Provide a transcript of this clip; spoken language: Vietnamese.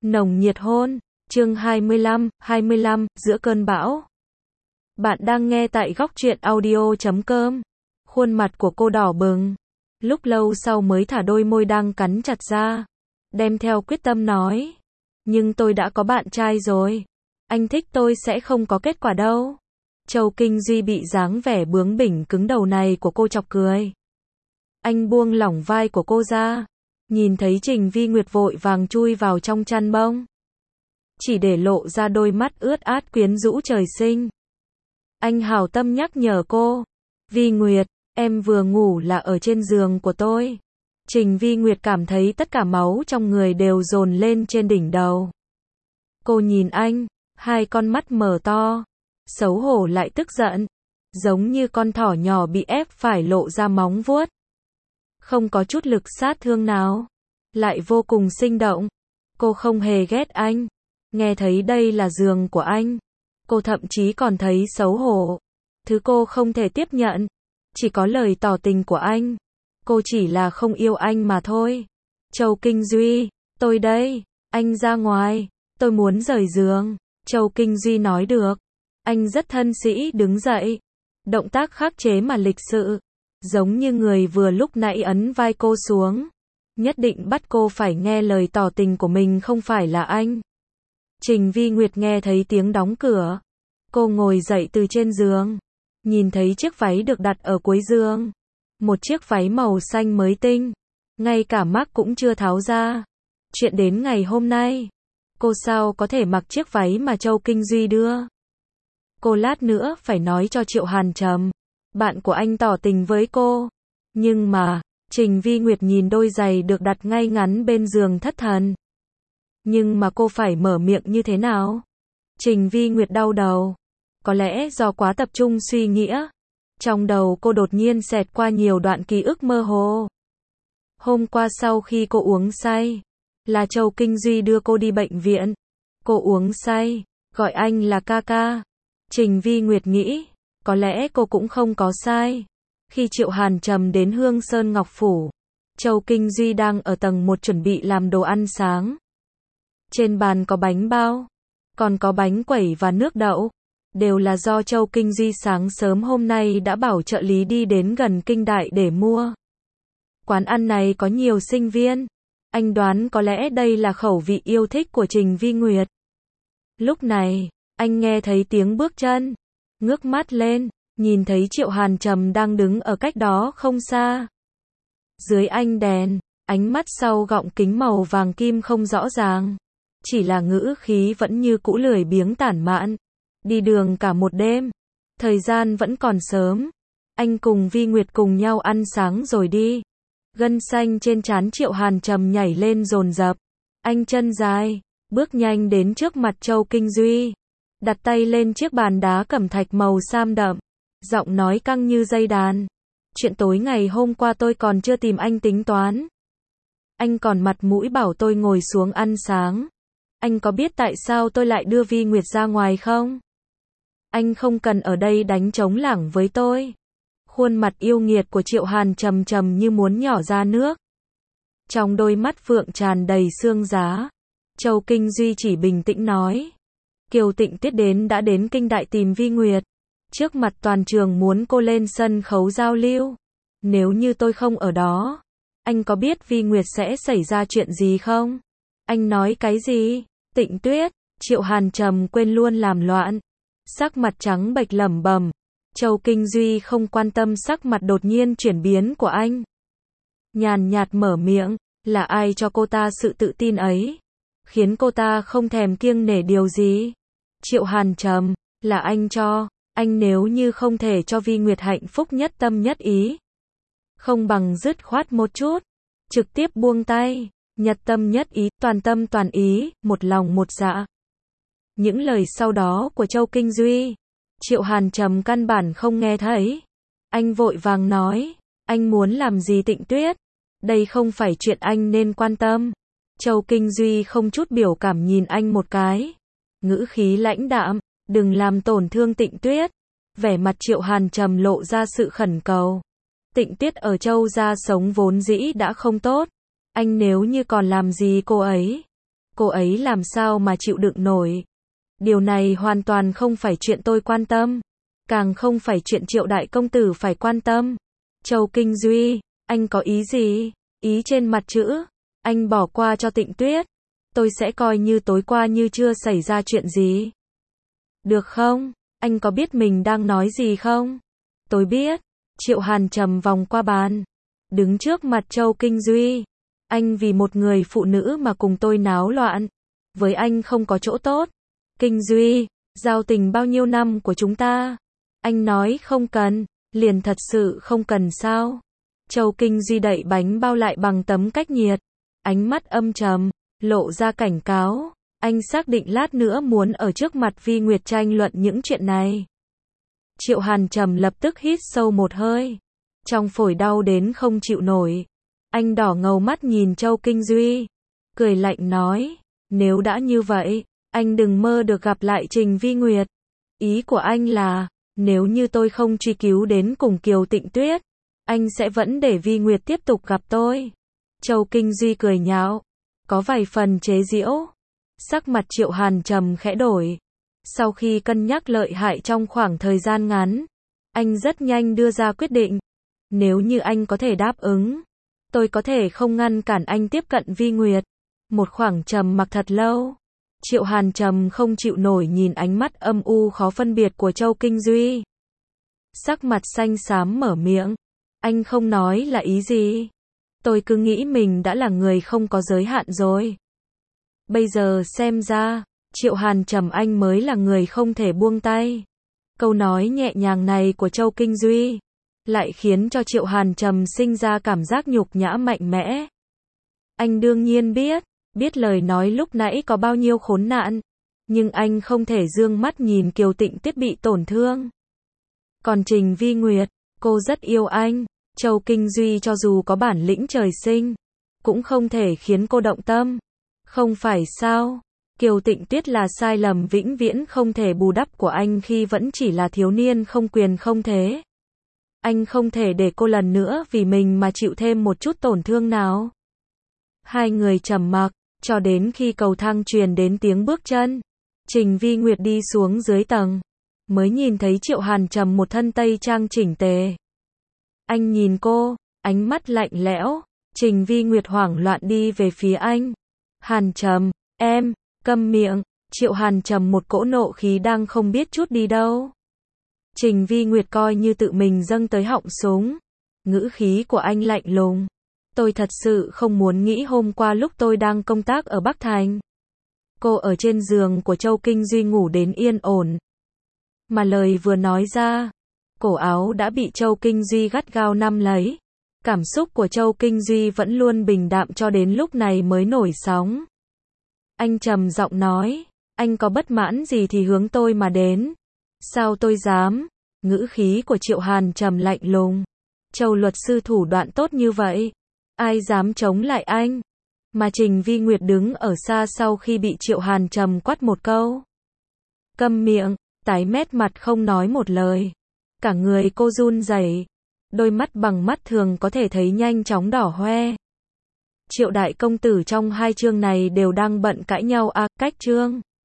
Nồng nhiệt hôn, chương 25, giữa cơn bão. Bạn đang nghe tại góc truyện audio.com. Khuôn mặt của cô đỏ bừng. Lúc lâu sau mới thả đôi môi đang cắn chặt ra. Đem theo quyết tâm nói. Nhưng tôi đã có bạn trai rồi. Anh thích tôi sẽ không có kết quả đâu. Châu Kinh Duy bị dáng vẻ bướng bỉnh cứng đầu này của cô chọc cười. Anh buông lỏng vai của cô ra. Nhìn thấy Trình Vi Nguyệt vội vàng chui vào trong chăn bông. Chỉ để lộ ra đôi mắt ướt át quyến rũ trời sinh. Anh hảo tâm nhắc nhở cô. Vi Nguyệt, em vừa ngủ là ở trên giường của tôi. Trình Vi Nguyệt cảm thấy tất cả máu trong người đều dồn lên trên đỉnh đầu. Cô nhìn anh, hai con mắt mở to. Xấu hổ lại tức giận. Giống như con thỏ nhỏ bị ép phải lộ ra móng vuốt. Không có chút lực sát thương nào. Lại vô cùng sinh động. Cô không hề ghét anh. Nghe thấy đây là giường của anh. Cô thậm chí còn thấy xấu hổ. Thứ cô không thể tiếp nhận. Chỉ có lời tỏ tình của anh. Cô chỉ là không yêu anh mà thôi. Châu Kinh Duy, tôi đây. Anh ra ngoài. Tôi muốn rời giường. Châu Kinh Duy nói được. Anh rất thân sĩ đứng dậy. Động tác khắc chế mà lịch sự. Giống như người vừa lúc nãy ấn vai cô xuống. Nhất định bắt cô phải nghe lời tỏ tình của mình không phải là anh. Trình Vi Nguyệt nghe thấy tiếng đóng cửa. Cô ngồi dậy từ trên giường. Nhìn thấy chiếc váy được đặt ở cuối giường. Một chiếc váy màu xanh mới tinh. Ngay cả mác cũng chưa tháo ra. Chuyện đến ngày hôm nay. Cô sao có thể mặc chiếc váy mà Châu Kinh Duy đưa. Cô lát nữa phải nói cho Triệu Hàn Trầm. Bạn của anh tỏ tình với cô. Nhưng mà, Trình Vi Nguyệt nhìn đôi giày được đặt ngay ngắn bên giường thất thần. Nhưng mà cô phải mở miệng như thế nào? Trình Vi Nguyệt đau đầu. Có lẽ do quá tập trung suy nghĩ. Trong đầu cô đột nhiên xẹt qua nhiều đoạn ký ức mơ hồ. Hôm qua sau khi cô uống say, là Châu Kinh Duy đưa cô đi bệnh viện. Cô uống say, gọi anh là ca ca. Trình Vi Nguyệt nghĩ, có lẽ cô cũng không có sai. Khi Triệu Hàn Trầm đến Hương Sơn Ngọc Phủ, Châu Kinh Duy đang ở tầng 1 chuẩn bị làm đồ ăn sáng. Trên bàn có bánh bao, còn có bánh quẩy và nước đậu. Đều là do Châu Kinh Duy sáng sớm hôm nay đã bảo trợ lý đi đến gần Kinh Đại để mua. Quán ăn này có nhiều sinh viên. Anh đoán có lẽ đây là khẩu vị yêu thích của Trình Vi Nguyệt. Lúc này, anh nghe thấy tiếng bước chân. Ngước mắt lên, nhìn thấy Triệu Hàn Trầm đang đứng ở cách đó không xa. Dưới ánh đèn, ánh mắt sau gọng kính màu vàng kim không rõ ràng. Chỉ là ngữ khí vẫn như cũ lười biếng tản mạn. Đi đường cả một đêm. Thời gian vẫn còn sớm. Anh cùng Vi Nguyệt cùng nhau ăn sáng rồi đi. Gân xanh trên trán Triệu Hàn Trầm nhảy lên dồn dập. Anh chân dài, bước nhanh đến trước mặt Châu Kinh Duy. Đặt tay lên chiếc bàn đá cẩm thạch màu sam đậm. Giọng nói căng như dây đàn. Chuyện tối ngày hôm qua tôi còn chưa tìm anh tính toán. Anh còn mặt mũi bảo tôi ngồi xuống ăn sáng. Anh có biết tại sao tôi lại đưa Vi Nguyệt ra ngoài không? Anh không cần ở đây đánh trống lảng với tôi. Khuôn mặt yêu nghiệt của Triệu Hàn Trầm trầm như muốn nhỏ ra nước. Trong đôi mắt phượng tràn đầy xương giá. Châu Kinh Duy chỉ bình tĩnh nói. Kiều Tịnh Tuyết đã đến Kinh Đại tìm Vi Nguyệt. Trước mặt toàn trường muốn cô lên sân khấu giao lưu. Nếu như tôi không ở đó, anh có biết Vi Nguyệt sẽ xảy ra chuyện gì không? Anh nói cái gì? Tịnh Tuyết, Triệu Hàn Trầm quên luôn làm loạn. Sắc mặt trắng bệch lẩm bẩm. Châu Kinh Duy không quan tâm sắc mặt đột nhiên chuyển biến của anh. Nhàn nhạt mở miệng, là ai cho cô ta sự tự tin ấy? Khiến cô ta không thèm kiêng nể điều gì? Triệu Hàn Trầm, là anh cho. Anh nếu như không thể cho Vi Nguyệt hạnh phúc nhất tâm nhất ý. Không bằng dứt khoát một chút. Trực tiếp buông tay. Nhật tâm nhất ý, toàn tâm toàn ý, một lòng một dạ. Những lời sau đó của Châu Kinh Duy, Triệu Hàn Trầm căn bản không nghe thấy. Anh vội vàng nói, anh muốn làm gì Tịnh Tuyết? Đây không phải chuyện anh nên quan tâm. Châu Kinh Duy không chút biểu cảm nhìn anh một cái. Ngữ khí lãnh đạm, đừng làm tổn thương Tịnh Tuyết. Vẻ mặt Triệu Hàn Trầm lộ ra sự khẩn cầu. Tịnh Tuyết ở Châu gia sống vốn dĩ đã không tốt. Anh nếu như còn làm gì cô ấy, cô ấy làm sao mà chịu đựng nổi. Điều này hoàn toàn không phải chuyện tôi quan tâm, càng không phải chuyện Triệu đại công tử phải quan tâm. Châu Kinh Duy, anh có ý gì? Ý trên mặt chữ, anh bỏ qua cho Tịnh Tuyết. Tôi sẽ coi như tối qua như chưa xảy ra chuyện gì. Được không? Anh có biết mình đang nói gì không? Tôi biết. Triệu Hàn trầm vòng qua bàn, đứng trước mặt Châu Kinh Duy. Anh vì một người phụ nữ mà cùng tôi náo loạn. Với anh không có chỗ tốt. Kinh Duy, giao tình bao nhiêu năm của chúng ta. Anh nói không cần, liền thật sự không cần sao? Châu Kinh Duy đậy bánh bao lại bằng tấm cách nhiệt. Ánh mắt âm trầm, lộ ra cảnh cáo. Anh xác định lát nữa muốn ở trước mặt Vi Nguyệt tranh luận những chuyện này. Triệu Hàn trầm lập tức hít sâu một hơi. Trong phổi đau đến không chịu nổi. Anh đỏ ngầu mắt nhìn Châu Kinh Duy. Cười lạnh nói. Nếu đã như vậy, anh đừng mơ được gặp lại Trình Vi Nguyệt. Ý của anh là, nếu như tôi không truy cứu đến cùng Kiều Tịnh Tuyết, anh sẽ vẫn để Vi Nguyệt tiếp tục gặp tôi. Châu Kinh Duy cười nhạo, có vài phần chế giễu. Sắc mặt Triệu Hàn trầm khẽ đổi. Sau khi cân nhắc lợi hại trong khoảng thời gian ngắn, anh rất nhanh đưa ra quyết định. Nếu như anh có thể đáp ứng, tôi có thể không ngăn cản anh tiếp cận Vi Nguyệt. Một khoảng trầm mặc thật lâu. Triệu Hàn trầm không chịu nổi nhìn ánh mắt âm u khó phân biệt của Châu Kinh Duy. Sắc mặt xanh xám mở miệng. Anh không nói là ý gì? Tôi cứ nghĩ mình đã là người không có giới hạn rồi. Bây giờ xem ra, Triệu Hàn trầm anh mới là người không thể buông tay. Câu nói nhẹ nhàng này của Châu Kinh Duy lại khiến cho Triệu Hàn trầm sinh ra cảm giác nhục nhã mạnh mẽ. Anh đương nhiên biết lời nói lúc nãy có bao nhiêu khốn nạn, nhưng anh không thể dương mắt nhìn Kiều Tịnh Tuyết bị tổn thương. Còn Trình Vi Nguyệt, cô rất yêu anh. Châu Kinh Duy cho dù có bản lĩnh trời sinh, cũng không thể khiến cô động tâm. Không phải sao? Kiều Tịnh Tuyết là sai lầm vĩnh viễn không thể bù đắp của anh khi vẫn chỉ là thiếu niên không quyền không thế. Anh không thể để cô lần nữa vì mình mà chịu thêm một chút tổn thương nào. Hai người trầm mặc, cho đến khi cầu thang truyền đến tiếng bước chân. Trình Vi Nguyệt đi xuống dưới tầng, mới nhìn thấy Triệu Hàn trầm một thân tây trang chỉnh tề. Anh nhìn cô, ánh mắt lạnh lẽo. Trình Vi Nguyệt hoảng loạn đi về phía anh. Hàn trầm, em, câm miệng. Triệu Hàn trầm một cỗ nộ khí đang không biết chút đi đâu. Trình Vi Nguyệt coi như tự mình dâng tới họng súng. Ngữ khí của anh lạnh lùng. Tôi thật sự không muốn nghĩ hôm qua lúc tôi đang công tác ở Bắc Thành. Cô ở trên giường của Châu Kinh Duy ngủ đến yên ổn. Mà lời vừa nói ra, cổ áo đã bị Châu Kinh Duy gắt gao nắm lấy. Cảm xúc của Châu Kinh Duy vẫn luôn bình đạm cho đến lúc này mới nổi sóng. Anh trầm giọng nói, anh có bất mãn gì thì hướng tôi mà đến. Sao tôi dám? Ngữ khí của Triệu Hàn trầm lạnh lùng. Châu luật sư thủ đoạn tốt như vậy, ai dám chống lại anh? Mà Trình Vi Nguyệt đứng ở xa sau khi bị Triệu Hàn trầm quát một câu. Câm miệng, tái mét mặt không nói một lời. Cả người cô run rẩy, đôi mắt bằng mắt thường có thể thấy nhanh chóng đỏ hoe. Triệu đại công tử trong hai chương này đều đang bận cãi nhau cách chương.